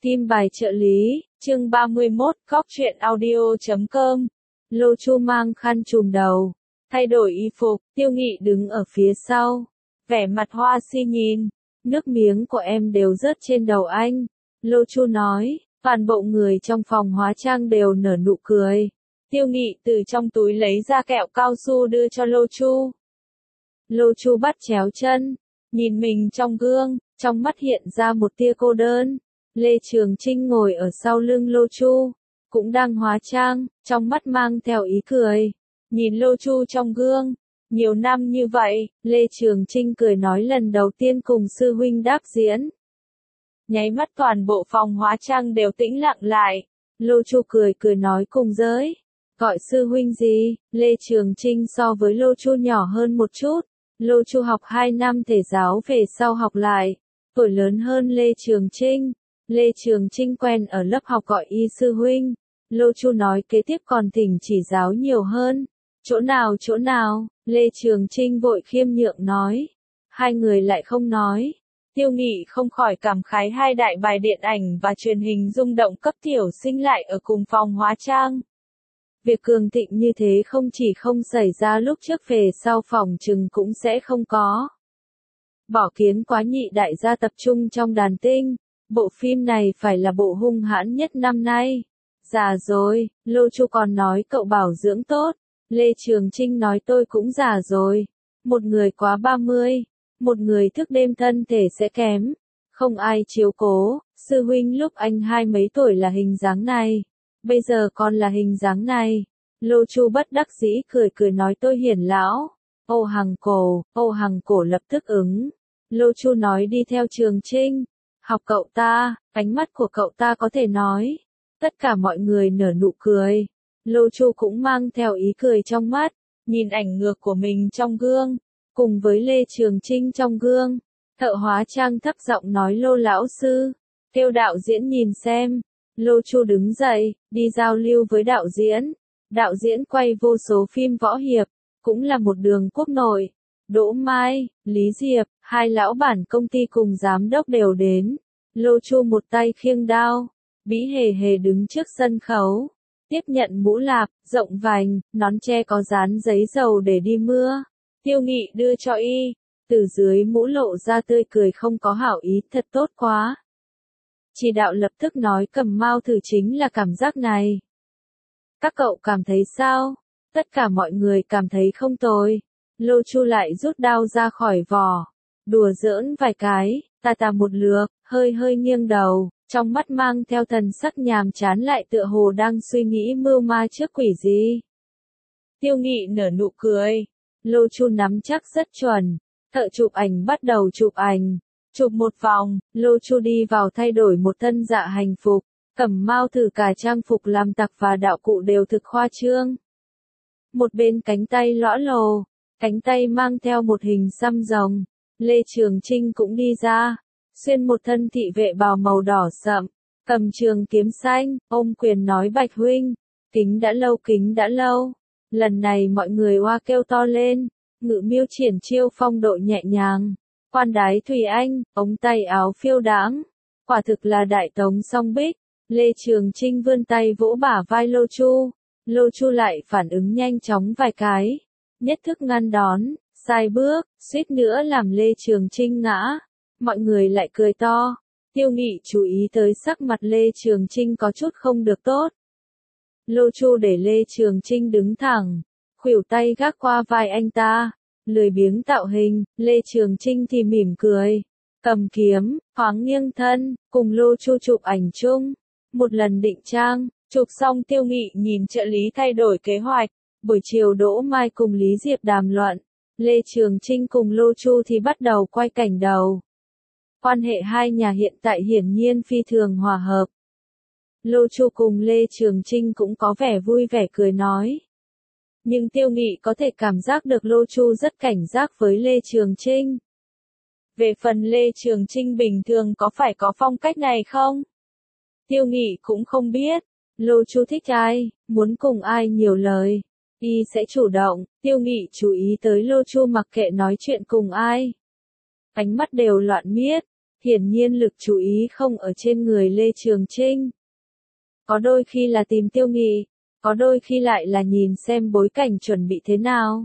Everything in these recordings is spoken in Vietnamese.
Kim bài trợ lý, chương 31, Cóc truyện audio.com. Lô Chu mang khăn trùm đầu, thay đổi y phục, Tiêu Nghị đứng ở phía sau, vẻ mặt hoa si nhìn, nước miếng của em đều rớt trên đầu anh. Lô Chu nói, toàn bộ người trong phòng hóa trang đều nở nụ cười. Tiêu Nghị từ trong túi lấy ra kẹo cao su đưa cho Lô Chu. Lô Chu bắt chéo chân, nhìn mình trong gương, trong mắt hiện ra một tia cô đơn. Lê Trường Trinh ngồi ở sau lưng Lô Chu, cũng đang hóa trang, trong mắt mang theo ý cười. Nhìn Lô Chu trong gương, nhiều năm như vậy, Lê Trường Trinh cười nói lần đầu tiên cùng sư huynh đáp diễn. Nháy mắt toàn bộ phòng hóa trang đều tĩnh lặng lại. Lô Chu cười nói cùng giới. Gọi sư huynh gì? Lê Trường Trinh so với Lô Chu nhỏ hơn một chút. Lô Chu học 2 năm thể giáo về sau học lại. Tuổi lớn hơn Lê Trường Trinh. Lê Trường Trinh quen ở lớp học gọi y sư huynh. Lô Chu nói kế tiếp còn thỉnh chỉ giáo nhiều hơn. Chỗ nào? Lê Trường Trinh vội khiêm nhượng nói. Hai người lại không nói. Tiêu Nghị không khỏi cảm khái hai đại bài điện ảnh và truyền hình rung động cấp tiểu sinh lại ở cùng phòng hóa trang. Việc cường thịnh như thế không chỉ không xảy ra lúc trước về sau phòng chừng cũng sẽ không có. Bỏ kiến quá nhị đại gia tập trung trong đàn tinh. Bộ phim này phải là bộ hung hãn nhất năm nay. Già rồi, Lô Chu còn nói cậu bảo dưỡng tốt. Lê Trường Trinh nói tôi cũng già rồi. Một người quá 30, một người thức đêm thân thể sẽ kém. Không ai chiếu cố, sư huynh lúc anh 20 mấy tuổi là hình dáng này. Bây giờ còn là hình dáng này. Lô Chu bất đắc dĩ cười nói tôi hiển lão. Âu Hằng Cổ lập tức ứng. Lô Chu nói đi theo Trường Trinh. Học cậu ta, ánh mắt của cậu ta có thể nói. Tất cả mọi người nở nụ cười. Lô Chu cũng mang theo ý cười trong mắt, nhìn ảnh ngược của mình trong gương, cùng với Lê Trường Trinh trong gương. Thợ hóa trang thấp giọng nói Lô lão sư, kêu đạo diễn nhìn xem. Lô Chu đứng dậy, đi giao lưu với đạo diễn. Đạo diễn quay vô số phim võ hiệp, cũng là một đường quốc nội. Đỗ Mai, Lý Diệp, hai lão bản công ty cùng giám đốc đều đến. Lô Chu một tay khiêng đao, Bí Hề đứng trước sân khấu, tiếp nhận mũ lạp, rộng vành, nón che có dán giấy dầu để đi mưa. Tiêu Nghị đưa cho y, từ dưới mũ lộ ra tươi cười không có hảo ý, thật tốt quá. Chỉ đạo lập tức nói Cầm Mao thử chính là cảm giác này. Các cậu cảm thấy sao? Tất cả mọi người cảm thấy không tồi. Lô Chu lại rút đao ra khỏi vỏ, đùa giỡn vài cái, ta một lượt, hơi nghiêng đầu, trong mắt mang theo thần sắc nhàm chán lại tựa hồ đang suy nghĩ mưu ma trước quỷ gì. Tiêu Nghị nở nụ cười, Lô Chu nắm chắc rất chuẩn, thợ chụp ảnh bắt đầu chụp ảnh, chụp một vòng, Lô Chu đi vào thay đổi một thân dạ hành phục, Cẩm Mao thử cả trang phục làm tặc và đạo cụ đều thực khoa trương. Một bên cánh tay lõa lồ, cánh tay mang theo một hình xăm rồng. Lê Trường Trinh cũng đi ra, xuyên một thân thị vệ bào màu đỏ sậm, cầm trường kiếm xanh, ôm quyền nói Bạch huynh, kính đã lâu. Lần này mọi người oa kêu to lên, Ngự Miêu triển chiêu phong độ nhẹ nhàng, quan đái Thùy Anh, ống tay áo phiêu đãng, quả thực là đại tống song bích. Lê Trường Trinh vươn tay vỗ bả vai Lô Chu, Lô Chu lại phản ứng nhanh chóng vài cái, nhất thức ngăn đón, sai bước, suýt nữa làm Lê Trường Trinh ngã. Mọi người lại cười to. Tiêu Nghị chú ý tới sắc mặt Lê Trường Trinh có chút không được tốt. Lô Chu để Lê Trường Trinh đứng thẳng, khuỷu tay gác qua vai anh ta, lười biếng tạo hình. Lê Trường Trinh thì mỉm cười, cầm kiếm, thoáng nghiêng thân, cùng Lô Chu chụp ảnh chung. Một lần định trang, chụp xong Tiêu Nghị nhìn trợ lý thay đổi kế hoạch. Buổi chiều Đỗ Mai cùng Lý Diệp đàm luận, Lê Trường Trinh cùng Lô Chu thì bắt đầu quay cảnh đầu. Quan hệ hai nhà hiện tại hiển nhiên phi thường hòa hợp. Lô Chu cùng Lê Trường Trinh cũng có vẻ vui vẻ cười nói. Nhưng Tiêu Nghị có thể cảm giác được Lô Chu rất cảnh giác với Lê Trường Trinh. Về phần Lê Trường Trinh bình thường có phải có phong cách này không? Tiêu Nghị cũng không biết. Lô Chu thích ai, muốn cùng ai nhiều lời, y sẽ chủ động. Tiêu Nghị chú ý tới Lô Chu mặc kệ nói chuyện cùng ai, ánh mắt đều loạn miết. Hiển nhiên lực chú ý không ở trên người Lê Trường Trinh. Có đôi khi là tìm Tiêu Nghị, có đôi khi lại là nhìn xem bối cảnh chuẩn bị thế nào.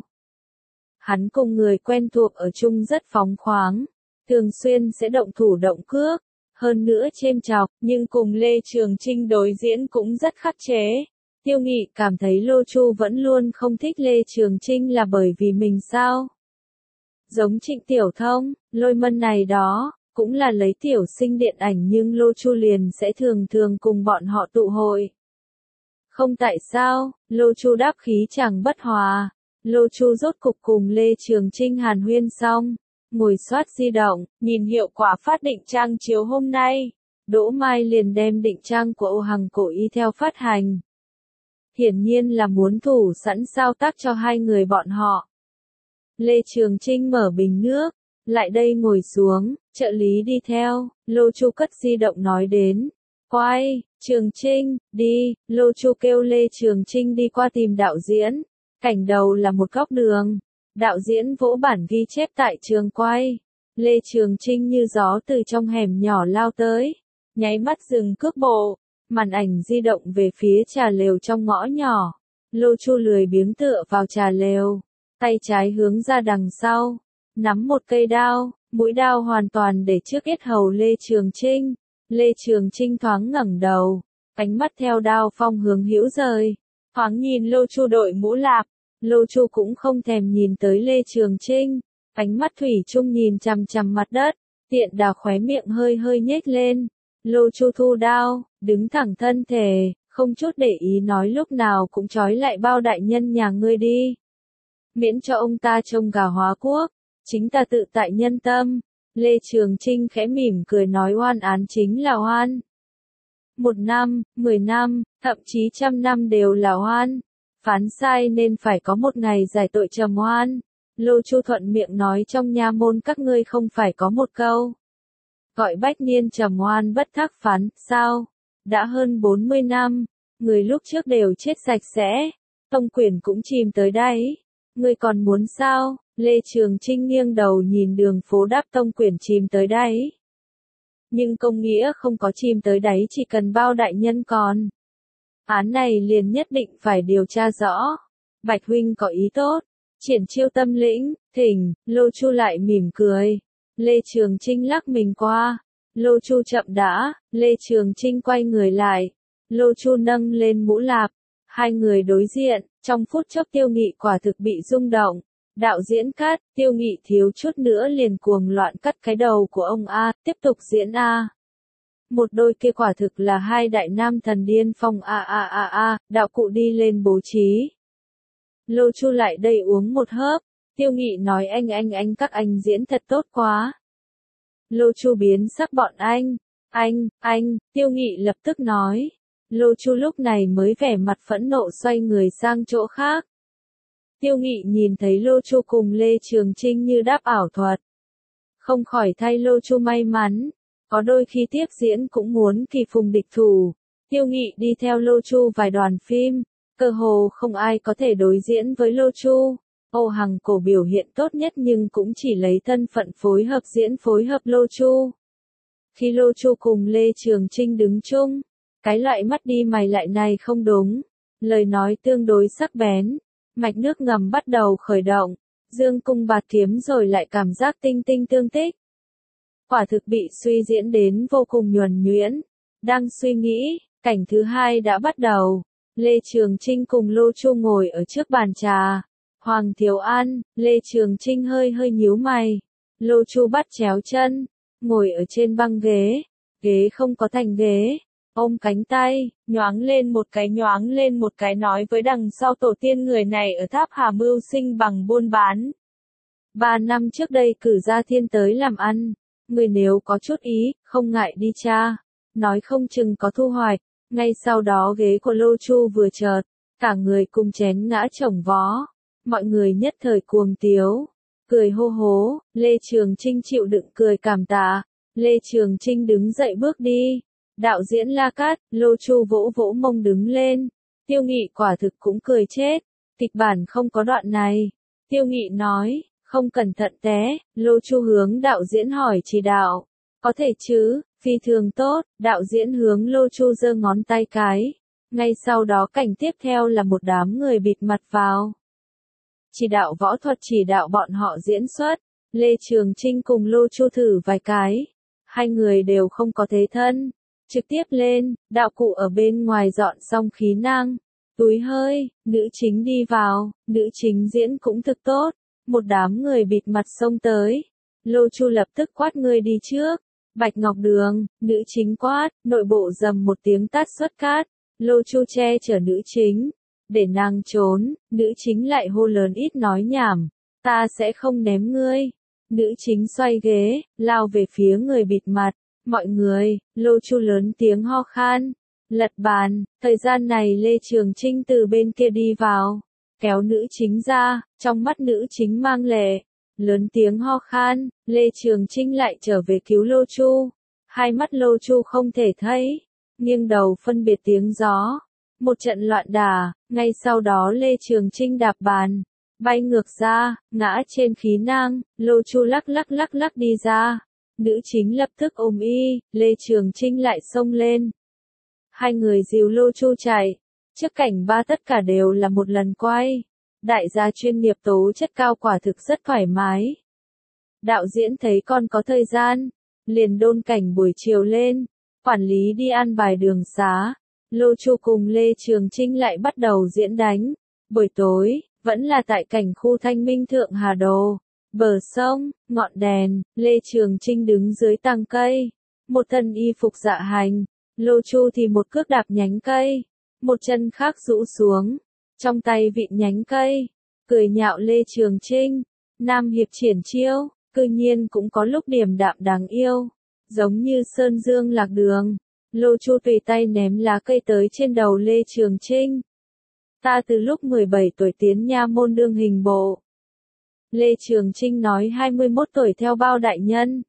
Hắn cùng người quen thuộc ở chung rất phóng khoáng, thường xuyên sẽ động thủ động cước, hơn nữa chêm chọc, nhưng cùng Lê Trường Trinh đối diễn cũng rất khắc chế. Tiêu Nghị cảm thấy Lô Chu vẫn luôn không thích Lê Trường Trinh là bởi vì mình sao? Giống Trịnh Tiểu Thông, Lôi Mân này đó, cũng là lấy tiểu sinh điện ảnh nhưng Lô Chu liền sẽ thường thường cùng bọn họ tụ hội. Không tại sao, Lô Chu đáp khí chẳng bất hòa. Lô Chu rốt cục cùng Lê Trường Trinh hàn huyên xong, ngồi soát di động, nhìn hiệu quả phát định trang chiếu hôm nay. Đỗ Mai liền đem định trang của Âu Hằng cố ý theo phát hành. Hiển nhiên là muốn thủ sẵn sao tác cho hai người bọn họ. Lê Trường Trinh mở bình nước, lại đây ngồi xuống, trợ lý đi theo, Lô Chu cất di động nói đến. Quay, Trường Trinh, đi, Lô Chu kêu Lê Trường Trinh đi qua tìm đạo diễn. Cảnh đầu là một góc đường. Đạo diễn vỗ bản ghi chép tại trường quay. Lê Trường Trinh như gió từ trong hẻm nhỏ lao tới. Nháy mắt dừng cước bộ. Màn ảnh di động về phía trà lều trong ngõ nhỏ. Lô Chu lười biếng tựa vào trà lều. Tay trái hướng ra đằng sau. Nắm một cây đao. Mũi đao hoàn toàn để trước yết hầu Lê Trường Trinh. Lê Trường Trinh thoáng ngẩng đầu. Ánh mắt theo đao phong hướng hữu rời. Thoáng nhìn Lô Chu đội mũ lạp. Lô Chu cũng không thèm nhìn tới Lê Trường Trinh. Ánh mắt thủy chung nhìn chằm chằm mặt đất. Tiện đà khóe miệng hơi hơi nhếch lên. Lô Chu thu đao, đứng thẳng thân thể, không chút để ý nói lúc nào cũng trói lại bao đại nhân nhà ngươi đi. Miễn cho ông ta trông gà hóa quốc, chính ta tự tại nhân tâm. Lê Trường Trinh khẽ mỉm cười nói oan án chính là oan. 1 năm, 10 năm, thậm chí 100 năm đều là oan. Phán sai nên phải có một ngày giải tội trầm oan. Lô Chu thuận miệng nói trong nha môn các ngươi không phải có một câu. Gọi bách niên trầm oan bất thác phán, sao? Đã hơn 40 năm, người lúc trước đều chết sạch sẽ. Tông Quyền cũng chìm tới đáy. Ngươi còn muốn sao? Lê Trường Trinh nghiêng đầu nhìn đường phố đáp Tông Quyền chìm tới đáy. Nhưng công nghĩa không có chìm tới đáy chỉ cần bao đại nhân còn. Án này liền nhất định phải điều tra rõ. Bạch huynh có ý tốt. Triển chiêu tâm lĩnh, thỉnh, Lô Chu lại mỉm cười. Lê Trường Trinh lắc mình qua. Lô Chu chậm đã, Lê Trường Trinh quay người lại. Lô Chu nâng lên mũ lạp. Hai người đối diện, trong phút chốc Tiêu Nghị quả thực bị rung động. Đạo diễn cắt, Tiêu Nghị thiếu chút nữa liền cuồng loạn cắt cái đầu của ông A, tiếp tục diễn A. Một đôi kia quả thực là hai đại nam thần điên phong đạo cụ đi lên bố trí. Lô Chu lại đây uống một hớp, Tiêu Nghị nói anh các anh diễn thật tốt quá. Lô Chu biến sắc bọn anh, Tiêu Nghị lập tức nói. Lô Chu lúc này mới vẻ mặt phẫn nộ xoay người sang chỗ khác. Tiêu Nghị nhìn thấy Lô Chu cùng Lê Trường Trinh như đáp ảo thuật. Không khỏi thay Lô Chu may mắn. Có đôi khi tiếp diễn cũng muốn kỳ phùng địch thủ. Tiêu Nghị đi theo Lô Chu vài đoàn phim. Cơ hồ không ai có thể đối diễn với Lô Chu. Âu Hằng Cổ biểu hiện tốt nhất nhưng cũng chỉ lấy thân phận phối hợp diễn phối hợp Lô Chu. Khi Lô Chu cùng Lê Trường Trinh đứng chung, cái loại mắt đi mày lại này không đúng. Lời nói tương đối sắc bén. Mạch nước ngầm bắt đầu khởi động. Dương cung bạt kiếm rồi lại cảm giác tinh tinh tương tích. Quả thực bị suy diễn đến vô cùng nhuần nhuyễn. Đang suy nghĩ, cảnh thứ hai đã bắt đầu. Lê Trường Trinh cùng Lô Chu ngồi ở trước bàn trà. Hoàng Thiếu An, Lê Trường Trinh hơi hơi nhíu mày. Lô Chu bắt chéo chân, ngồi ở trên băng ghế. Ghế không có thành ghế. Ôm cánh tay, nhoáng lên một cái nói với đằng sau tổ tiên người này ở Tháp Hà mưu sinh bằng buôn bán. 3 năm trước đây cử ra thiên tới làm ăn. Người nếu có chút ý, không ngại đi tra. Nói không chừng có thu hoạch. Ngay sau đó ghế của Lô Chu vừa chợt, cả người cùng chén ngã chồng vó. Mọi người nhất thời cuồng tiếu. Cười hô hố, Lê Trường Trinh chịu đựng cười cảm tạ. Lê Trường Trinh đứng dậy bước đi. Đạo diễn la cắt, Lô Chu vỗ vỗ mông đứng lên. Tiêu Nghị quả thực cũng cười chết. Kịch bản không có đoạn này. Tiêu Nghị nói, không cẩn thận té. Lô Chu hướng đạo diễn hỏi chỉ đạo. Có thể chứ, phi thường tốt, đạo diễn hướng Lô Chu giơ ngón tay cái. Ngay sau đó cảnh tiếp theo là một đám người bịt mặt vào. Chỉ đạo võ thuật chỉ đạo bọn họ diễn xuất. Lê Trường Chinh cùng Lô Chu thử vài cái. Hai người đều không có thế thân. Trực tiếp lên, đạo cụ ở bên ngoài dọn xong khí năng. Túi hơi, nữ chính đi vào, nữ chính diễn cũng thực tốt. Một đám người bịt mặt xông tới. Lô Chu lập tức quát người đi trước. Bạch Ngọc Đường, nữ chính quát, nội bộ dầm một tiếng tát xuất cát. Lô Chu che chở nữ chính. Để nàng trốn, nữ chính lại hô lớn ít nói nhảm. Ta sẽ không ném ngươi. Nữ chính xoay ghế, lao về phía người bịt mặt. Mọi người, Lô Chu lớn tiếng ho khan. Lật bàn, thời gian này Lê Trường Chinh từ bên kia đi vào. Kéo nữ chính ra, trong mắt nữ chính mang lệ. Lớn tiếng ho khan, Lê Trường Chinh lại trở về cứu Lô Chu. Hai mắt Lô Chu không thể thấy. Nghiêng đầu phân biệt tiếng gió. Một trận loạn đả, ngay sau đó Lê Trường Chinh đạp bàn. Bay ngược ra, ngã trên khí nang, Lô Chu lắc lắc đi ra. Nữ chính lập tức ôm y, Lê Trường Chinh lại xông lên. Hai người dìu Lô Chu chạy. Trước cảnh ba tất cả đều là một lần quay. Đại gia chuyên nghiệp tố chất cao quả thực rất thoải mái. Đạo diễn thấy con có thời gian, liền đôn cảnh buổi chiều lên. Quản lý đi an bài đường xá. Lô Chu cùng Lê Trường Chinh lại bắt đầu diễn đánh. Buổi tối, vẫn là tại cảnh khu Thanh Minh Thượng Hà Đồ. Bờ sông, ngọn đèn, Lê Trường Chinh đứng dưới tàng cây. Một thân y phục dạ hành. Lô Chu thì một cước đạp nhánh cây. Một chân khác rũ xuống. Trong tay vịn nhánh cây. Cười nhạo Lê Trường Chinh. Nam hiệp triển chiêu, cư nhiên cũng có lúc điềm đạm đáng yêu. Giống như sơn dương lạc đường. Lô Chu tùy tay ném lá cây tới trên đầu Lê Trường Chinh. Ta từ lúc 17 tuổi tiến nha môn đương hình bộ. Lê Trường Chinh nói 21 tuổi theo bao đại nhân.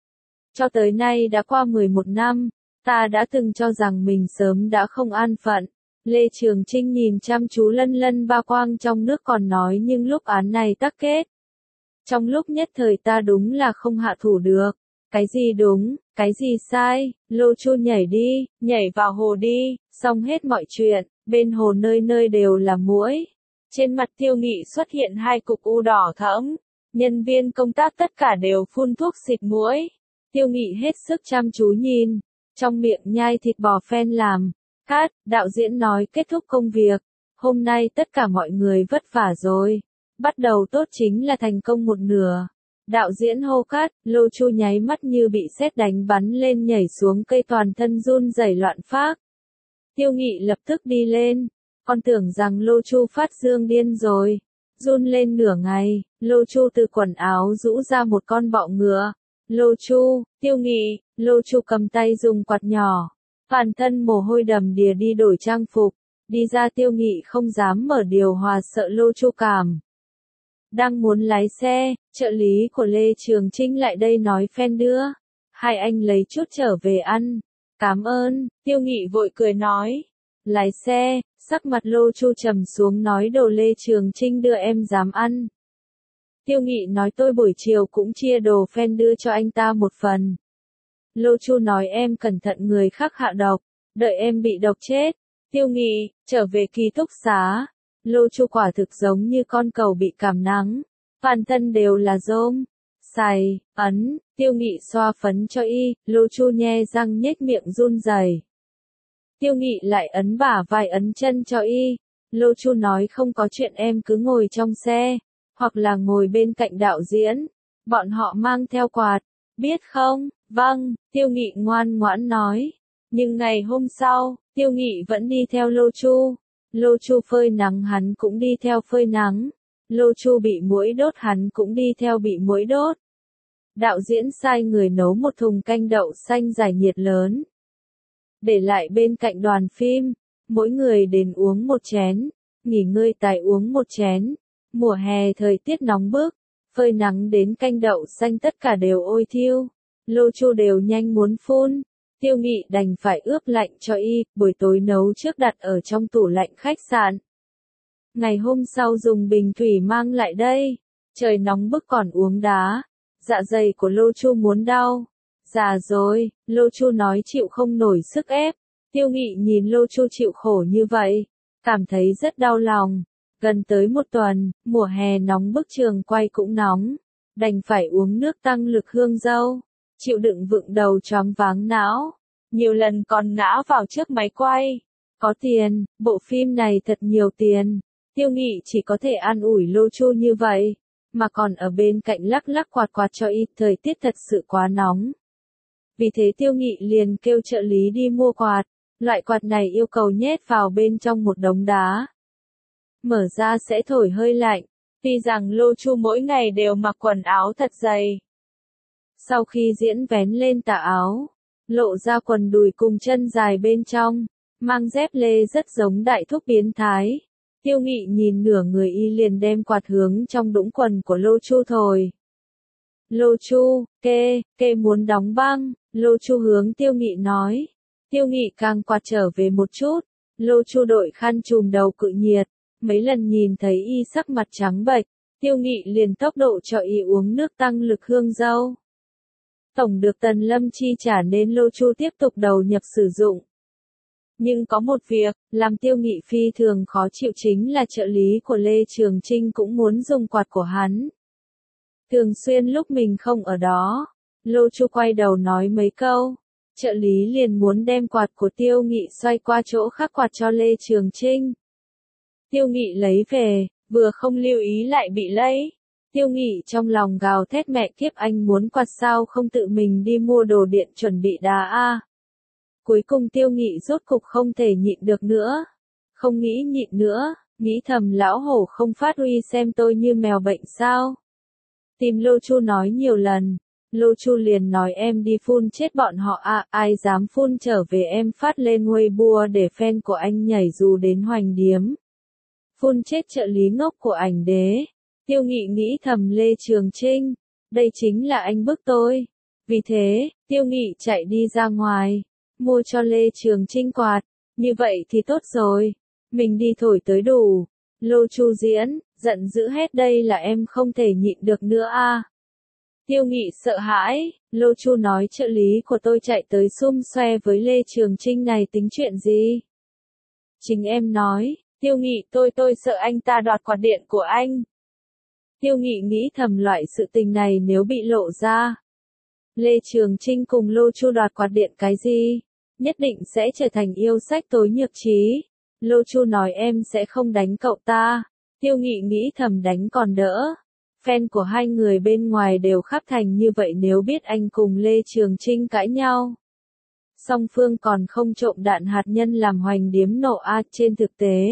Cho tới nay đã qua 11 năm, ta đã từng cho rằng mình sớm đã không an phận. Lê Trường Chinh nhìn chăm chú lân lân ba quang trong nước còn nói nhưng lúc án này tắc kết. Trong lúc nhất thời ta đúng là không hạ thủ được. Cái gì đúng, cái gì sai, Lô Chu nhảy đi, nhảy vào hồ đi, xong hết mọi chuyện, bên hồ nơi nơi đều là muỗi. Trên mặt Tiêu Nghị xuất hiện hai cục u đỏ thẫm, nhân viên công tác tất cả đều phun thuốc xịt muỗi. Tiêu Nghị hết sức chăm chú nhìn, trong miệng nhai thịt bò phen làm. Cát, đạo diễn nói kết thúc công việc, hôm nay tất cả mọi người vất vả rồi. Bắt đầu tốt chính là thành công một nửa. Đạo diễn hô cát, Lô Chu nháy mắt như bị sét đánh bắn lên nhảy xuống cây toàn thân run rẩy loạn phác. Tiêu Nghị lập tức đi lên, con tưởng rằng Lô Chu phát dương điên rồi. Run lên nửa ngày, Lô Chu từ quần áo rũ ra một con bọ ngựa. Lô Chu, Tiêu Nghị, Lô Chu cầm tay dùng quạt nhỏ. Toàn thân mồ hôi đầm đìa đi đổi trang phục. Đi ra Tiêu Nghị không dám mở điều hòa sợ Lô Chu cảm. Đang muốn lái xe, trợ lý của Lê Trường Chinh lại đây nói phen đưa. Hai anh lấy chút trở về ăn. Cảm ơn, Tiêu Nghị vội cười nói. Lái xe, sắc mặt Lô Chu trầm xuống nói đồ Lê Trường Chinh đưa em dám ăn. Tiêu Nghị nói tôi buổi chiều cũng chia đồ phen đưa cho anh ta một phần. Lô Chu nói em cẩn thận người khác hạ độc, đợi em bị độc chết. Tiêu Nghị, trở về ký túc xá. Lô Chu quả thực giống như con cẩu bị cảm nắng. Toàn thân đều là rôm. Xài, ấn, Tiêu Nghị xoa phấn cho y, Lô Chu nhe răng nhếch miệng run rẩy. Tiêu Nghị lại ấn bả vai ấn chân cho y. Lô Chu nói không có chuyện em cứ ngồi trong xe, hoặc là ngồi bên cạnh đạo diễn. Bọn họ mang theo quạt, biết không? Vâng, Tiêu Nghị ngoan ngoãn nói. Nhưng ngày hôm sau, Tiêu Nghị vẫn đi theo Lô Chu. Lô Chu phơi nắng hắn cũng đi theo phơi nắng. Lô Chu bị muỗi đốt hắn cũng đi theo bị muỗi đốt. Đạo diễn sai người nấu một thùng canh đậu xanh giải nhiệt lớn. Để lại bên cạnh đoàn phim, mỗi người đến uống một chén, nghỉ ngơi tài uống một chén. Mùa hè thời tiết nóng bức, phơi nắng đến canh đậu xanh tất cả đều ôi thiêu. Lô Chu đều nhanh muốn phun. Tiêu Nghị đành phải ướp lạnh cho y, buổi tối nấu trước đặt ở trong tủ lạnh khách sạn. Ngày hôm sau dùng bình thủy mang lại đây. Trời nóng bức còn uống đá. Dạ dày của Lô Chu muốn đau. Già rồi, Lô Chu nói chịu không nổi sức ép. Tiêu Nghị nhìn Lô Chu chịu khổ như vậy, cảm thấy rất đau lòng. Gần tới một tuần, mùa hè nóng bức trường quay cũng nóng, đành phải uống nước tăng lực hương dâu, chịu đựng vựng đầu choáng váng não. Nhiều lần còn ngã vào trước máy quay. Có tiền, bộ phim này thật nhiều tiền. Tiêu Nghị chỉ có thể an ủi Lô Chu như vậy, mà còn ở bên cạnh lắc lắc quạt quạt cho ít, thời tiết thật sự quá nóng. Vì thế Tiêu Nghị liền kêu trợ lý đi mua quạt, loại quạt này yêu cầu nhét vào bên trong một đống đá. Mở ra sẽ thổi hơi lạnh, tuy rằng Lô Chu mỗi ngày đều mặc quần áo thật dày. Sau khi diễn vén lên tà áo, lộ ra quần đùi cùng chân dài bên trong, mang dép lê rất giống đại thúc biến thái. Tiêu Nghị nhìn nửa người y liền đem quạt hướng trong đũng quần của Lô Chu thổi. Lô Chu, kê muốn đóng băng, Lô Chu hướng Tiêu Nghị nói. Tiêu Nghị càng quạt trở về một chút, Lô Chu đội khăn trùm đầu cự nhiệt, mấy lần nhìn thấy y sắc mặt trắng bệch, Tiêu Nghị liền tốc độ cho y uống nước tăng lực hương dâu. Tổng được Tần Lâm chi trả nên Lô Chu tiếp tục đầu nhập sử dụng. Nhưng có một việc, làm Tiêu Nghị phi thường khó chịu chính là trợ lý của Lê Trường Chinh cũng muốn dùng quạt của hắn. Thường xuyên lúc mình không ở đó, Lô Chu quay đầu nói mấy câu, trợ lý liền muốn đem quạt của Tiêu Nghị xoay qua chỗ khác quạt cho Lê Trường Chinh. Tiêu Nghị lấy về, vừa không lưu ý lại bị lấy. Tiêu Nghị trong lòng gào thét mẹ kiếp, anh muốn quạt sao không tự mình đi mua đồ điện chuẩn bị đá a. Cuối cùng Tiêu Nghị rốt cục không thể nhịn được nữa. Không nghĩ nhịn nữa, nghĩ thầm lão hổ không phát uy xem tôi như mèo bệnh sao. Tìm Lô Chu nói nhiều lần, Lô Chu liền nói em đi phun chết bọn họ à, ai dám phun trở về em phát lên Weibo để fan của anh nhảy dù đến hoành điếm. Phun chết trợ lý ngốc của ảnh đế. Tiêu Nghị nghĩ thầm Lê Trường Chinh, đây chính là anh bức tôi. Vì thế, Tiêu Nghị chạy đi ra ngoài, mua cho Lê Trường Chinh quạt, như vậy thì tốt rồi, mình đi thổi tới đủ. Lô Chu diễn, giận dữ hết đây là em không thể nhịn được nữa a. Tiêu Nghị sợ hãi, Lô Chu nói trợ lý của tôi chạy tới xum xoe với Lê Trường Chinh này tính chuyện gì? Chính em nói, Tiêu Nghị tôi sợ anh ta đoạt quạt điện của anh. Tiêu Nghị nghĩ thầm loại sự tình này nếu bị lộ ra. Lê Trường Chinh cùng Lô Chu đoạt quạt điện cái gì? Nhất định sẽ trở thành yêu sách tối nhược trí. Lô Chu nói em sẽ không đánh cậu ta. Tiêu Nghị nghĩ thầm đánh còn đỡ. Fan của hai người bên ngoài đều khắp thành như vậy nếu biết anh cùng Lê Trường Chinh cãi nhau. Song phương còn không trộm đạn hạt nhân làm hoành điếm nổ a trên thực tế.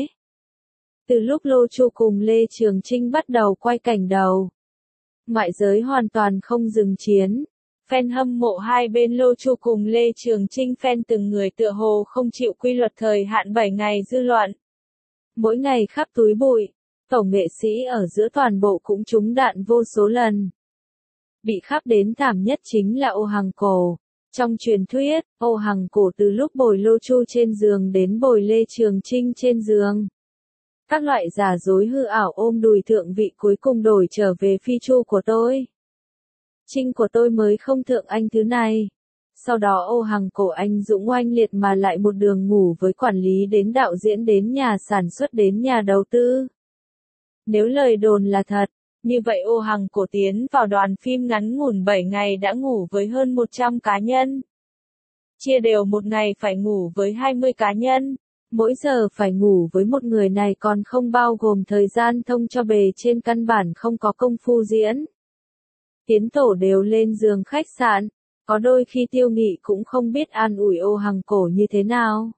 Từ lúc Lô Chu cùng Lê Trường Chinh bắt đầu quay cảnh đầu, ngoại giới hoàn toàn không dừng chiến. Fan hâm mộ hai bên Lô Chu cùng Lê Trường Chinh fan từng người tựa hồ không chịu quy luật thời hạn 7 ngày dư luận. Mỗi ngày khắp túi bụi, tổng nghệ sĩ ở giữa toàn bộ cũng trúng đạn vô số lần. Bị khắp đến thảm nhất chính là Ô Hằng Cổ. Trong truyền thuyết, Ô Hằng Cổ từ lúc bồi Lô Chu trên giường đến bồi Lê Trường Chinh trên giường. Các loại giả dối hư ảo ôm đùi thượng vị cuối cùng đổi trở về phi chu của tôi. Chinh của tôi mới không thượng anh thứ này. Sau đó Ô Hằng Cổ anh dũng oanh liệt mà lại một đường ngủ với quản lý đến đạo diễn đến nhà sản xuất đến nhà đầu tư. Nếu lời đồn là thật, như vậy Ô Hằng Cổ tiến vào đoàn phim ngắn ngủn 7 ngày đã ngủ với hơn 100 cá nhân. Chia đều một ngày phải ngủ với 20 cá nhân. Mỗi giờ phải ngủ với một người này còn không bao gồm thời gian thông cho bề trên, căn bản không có công phu diễn. Tiến tổ đều lên giường khách sạn, có đôi khi Tiêu Nghị cũng không biết an ủi Ô Hằng Cổ như thế nào.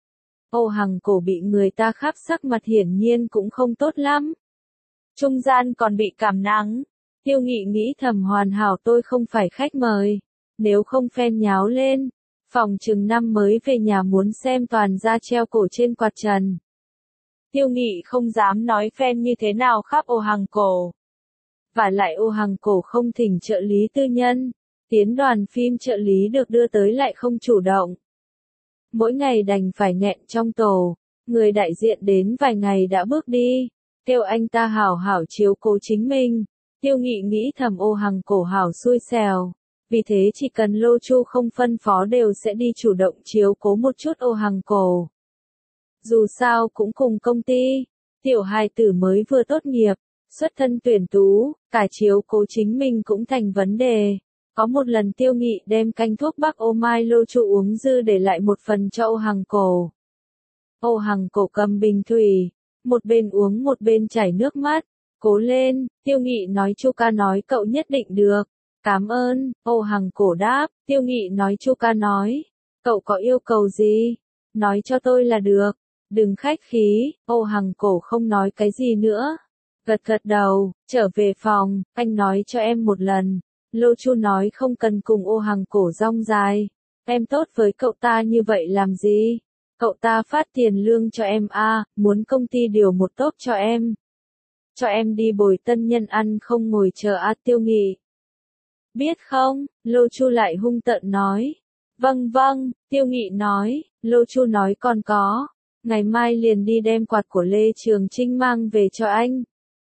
Ô Hằng Cổ bị người ta khắp sắc mặt hiển nhiên cũng không tốt lắm. Trung gian còn bị cảm nắng. Tiêu Nghị nghĩ thầm hoàn hảo tôi không phải khách mời. Nếu không fan nháo lên. Phòng chừng năm mới về nhà muốn xem toàn ra treo cổ trên quạt trần. Tiêu Nghị không dám nói fan như thế nào khắp Ô Hằng Cổ. Và lại Ô Hằng Cổ không thỉnh trợ lý tư nhân. Tiến đoàn phim trợ lý được đưa tới lại không chủ động. Mỗi ngày đành phải nghẹn trong tổ. Người đại diện đến vài ngày đã bước đi. Kêu anh ta hảo hảo chiếu cố chính mình. Tiêu Nghị nghĩ thầm Ô Hằng Cổ hảo xui xẻo. Vì thế chỉ cần Lô Chu không phân phó đều sẽ đi chủ động chiếu cố một chút Ô Hằng Cổ. Dù sao cũng cùng công ty, tiểu hài tử mới vừa tốt nghiệp, xuất thân tuyển tú, cả chiếu cố chính mình cũng thành vấn đề. Có một lần Tiêu Nghị đem canh thuốc bắc ô mai Lô Chu uống dư để lại một phần cho Ô Hằng Cổ. Ô Hằng Cổ cầm bình thủy, một bên uống một bên chảy nước mắt. Cố lên, Tiêu Nghị nói Chu ca nói cậu nhất định được. Cảm ơn, Ô Hằng Cổ đáp, Tiêu Nghị nói Chu ca nói. Cậu có yêu cầu gì? Nói cho tôi là được. Đừng khách khí, Ô Hằng Cổ không nói cái gì nữa. Gật gật đầu, trở về phòng, anh nói cho em một lần. Lô Chu nói không cần cùng Ô Hằng Cổ rong dài. Em tốt với cậu ta như vậy làm gì? Cậu ta phát tiền lương cho em à, muốn công ty điều một tốp cho em. Cho em đi bồi tân nhân ăn không ngồi chờ à Tiêu Nghị. Biết không, Lô Chu lại hung tợn nói. Vâng vâng, Tiêu Nghị nói, Lô Chu nói còn có. Ngày mai liền đi đem quạt của Lê Trường Trinh mang về cho anh.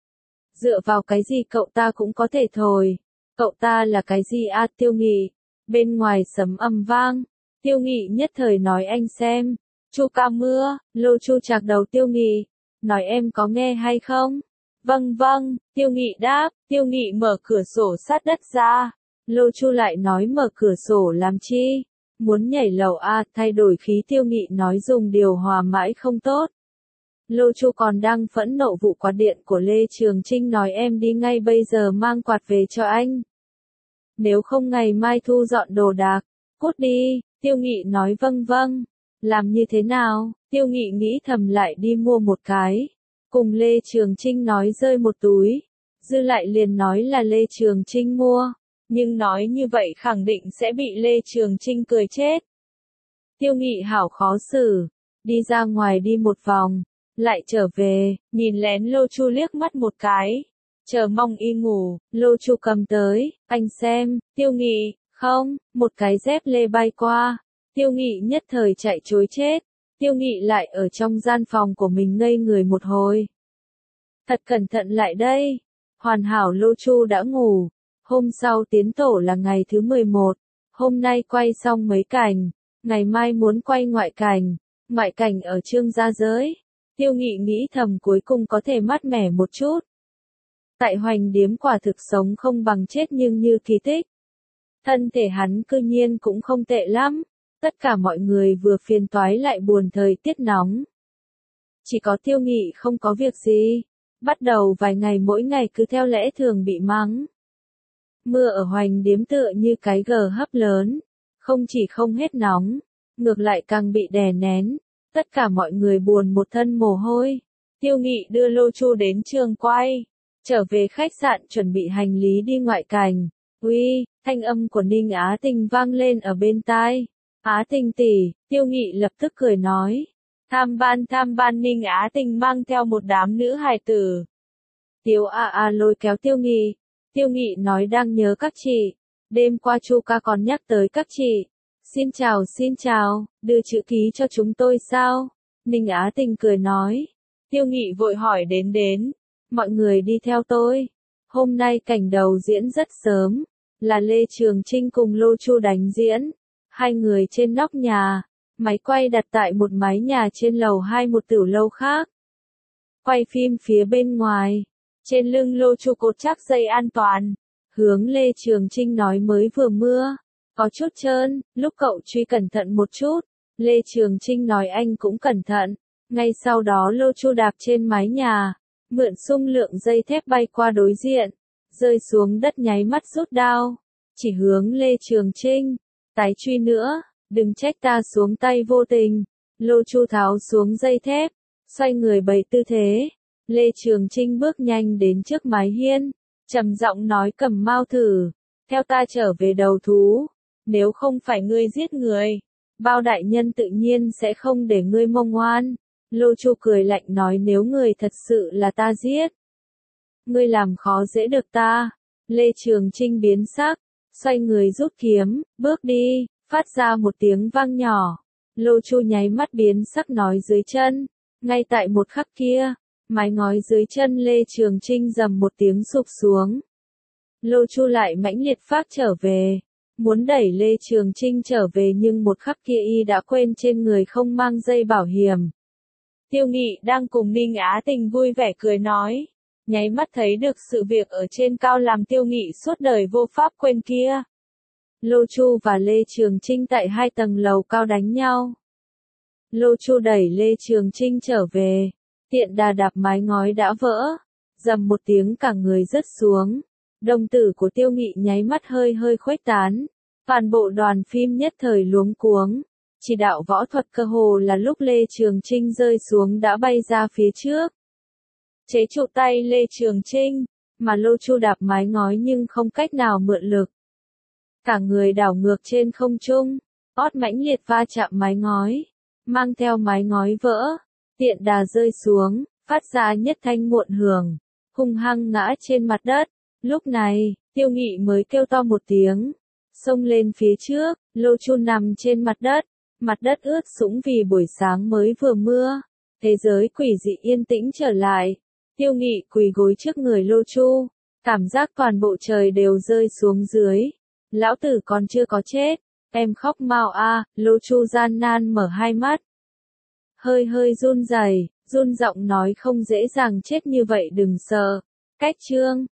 Dựa vào cái gì cậu ta cũng có thể thổi. Cậu ta là cái gì à Tiêu Nghị? Bên ngoài sấm ầm vang. Tiêu Nghị nhất thời nói anh xem. Chu ca mưa, Lô Chu chạc đầu Tiêu Nghị. Nói em có nghe hay không? Vâng vâng, Tiêu Nghị đáp. Tiêu Nghị mở cửa sổ sát đất ra. Lô Chu lại nói mở cửa sổ làm chi? Muốn nhảy lầu à, thay đổi khí Tiêu Nghị nói dùng điều hòa mãi không tốt. Lô Chu còn đang phẫn nộ vụ quạt điện của Lê Trường Trinh nói em đi ngay bây giờ mang quạt về cho anh. Nếu không ngày mai thu dọn đồ đạc, cút đi, Tiêu Nghị nói vâng vâng. Làm như thế nào, Tiêu Nghị nghĩ thầm lại đi mua một cái. Cùng Lê Trường Trinh nói rơi một túi. Dư lại liền nói là Lê Trường Trinh mua. Nhưng nói như vậy khẳng định sẽ bị Lê Trường Trinh cười chết. Tiêu Nghị hảo khó xử. Đi ra ngoài đi một vòng. Lại trở về, nhìn lén Lô Chu liếc mắt một cái. Chờ mong y ngủ, Lô Chu cầm tới, anh xem, Tiêu Nghị, không, một cái dép lê bay qua. Tiêu Nghị nhất thời chạy trối chết. Tiêu Nghị lại ở trong gian phòng của mình ngây người một hồi. Thật cẩn thận lại đây. Hoàn hảo Lô Chu đã ngủ. Hôm sau tiến tổ là ngày thứ 11. Hôm nay quay xong mấy cảnh. Ngày mai muốn quay ngoại cảnh. Ngoại cảnh ở Trương Gia Giới. Tiêu Nghị nghĩ thầm cuối cùng có thể mát mẻ một chút. Tại Hoành Điếm quả thực sống không bằng chết nhưng như kỳ tích. Thân thể hắn cư nhiên cũng không tệ lắm. Tất cả mọi người vừa phiền toái lại buồn thời tiết nóng. Chỉ có Tiêu Nghị không có việc gì. Bắt đầu vài ngày mỗi ngày cứ theo lẽ thường bị mắng. Mưa ở Hoành Điếm tựa như cái gờ hấp lớn. Không chỉ không hết nóng, ngược lại càng bị đè nén. Tất cả mọi người buồn một thân mồ hôi. Tiêu Nghị đưa Lô Chu đến trường quay. Trở về khách sạn chuẩn bị hành lý đi ngoại cảnh. Uy, thanh âm của Ninh Á Tình vang lên ở bên tai. Á Tình tỷ, Tiêu Nghị lập tức cười nói. Tham ban Ninh Á Tình mang theo một đám nữ hài tử. Tiêu A lôi kéo Tiêu Nghị. Tiêu Nghị nói đang nhớ các chị. Đêm qua Chu ca còn nhắc tới các chị. Xin chào, đưa chữ ký cho chúng tôi sao? Ninh Á Tình cười nói. Tiêu Nghị vội hỏi đến. Mọi người đi theo tôi. Hôm nay cảnh đầu diễn rất sớm. Là Lê Trường Trinh cùng Lô Chu đánh diễn. Hai người trên nóc nhà. Máy quay đặt tại một mái nhà trên lầu 2 một tiểu lâu khác. Quay phim phía bên ngoài. Trên lưng Lô Chu cột chắc dây an toàn. Hướng Lê Trường Trinh nói mới vừa mưa. Có chút trơn, lúc cậu truy cẩn thận một chút. Lê Trường Trinh nói anh cũng cẩn thận. Ngay sau đó Lô Chu đạp trên mái nhà. Mượn xung lượng dây thép bay qua đối diện. Rơi xuống đất nháy mắt rút đao. Chỉ hướng Lê Trường Trinh. Tái truy nữa, đừng trách ta xuống tay vô tình. Lô Chu tháo xuống dây thép. Xoay người bày tư thế. Lê Trường Trinh bước nhanh đến trước mái hiên. Trầm giọng nói Cẩm Mao thử. Theo ta trở về đầu thú. Nếu không phải ngươi giết người, bao đại nhân tự nhiên sẽ không để ngươi mông oan. Lô Chu cười lạnh nói nếu người thật sự là ta giết. Ngươi làm khó dễ được ta. Lê Trường Trinh biến sắc, xoay người rút kiếm, bước đi, phát ra một tiếng vang nhỏ. Lô Chu nháy mắt biến sắc nói dưới chân. Ngay tại một khắc kia, mái ngói dưới chân Lê Trường Trinh rầm một tiếng sụp xuống. Lô Chu lại mãnh liệt phát trở về. muốn đẩy Lê Trường Trinh trở về nhưng một khắc kia y đã quên trên người không mang dây bảo hiểm. Tiêu Nghị đang cùng Ninh Á Tình vui vẻ cười nói, nháy mắt thấy được sự việc ở trên cao làm Tiêu Nghị suốt đời vô pháp quên kia. Lô Chu và Lê Trường Trinh tại 2 tầng lầu cao đánh nhau. Lô Chu đẩy Lê Trường Trinh trở về, tiện đà đạp mái ngói đã vỡ, dầm một tiếng cả người rớt xuống. Đồng tử của Tiêu Nghị nháy mắt hơi hơi khuếch tán, toàn bộ đoàn phim nhất thời luống cuống. Chỉ đạo võ thuật cơ hồ là lúc Lê Trường Trinh rơi xuống đã bay ra phía trước. Chế trụ tay Lê Trường Trinh, mà Lô Chu đạp mái ngói nhưng không cách nào mượn lực. Cả người đảo ngược trên không trung, ót mãnh liệt va chạm mái ngói, mang theo mái ngói vỡ, tiện đà rơi xuống, phát ra nhất thanh muộn hưởng, hung hăng ngã trên mặt đất. Lúc này, Tiêu Nghị mới kêu to một tiếng, xông lên phía trước. Lô Chu nằm trên mặt đất ướt sũng vì buổi sáng mới vừa mưa. Thế giới quỷ dị yên tĩnh trở lại. Tiêu Nghị quỳ gối trước người Lô Chu, cảm giác toàn bộ trời đều rơi xuống dưới. Lão tử còn chưa có chết, em khóc mau a. Lô Chu gian nan mở hai mắt, hơi hơi run rẩy, run giọng nói không dễ dàng chết như vậy đừng sợ. Cách chương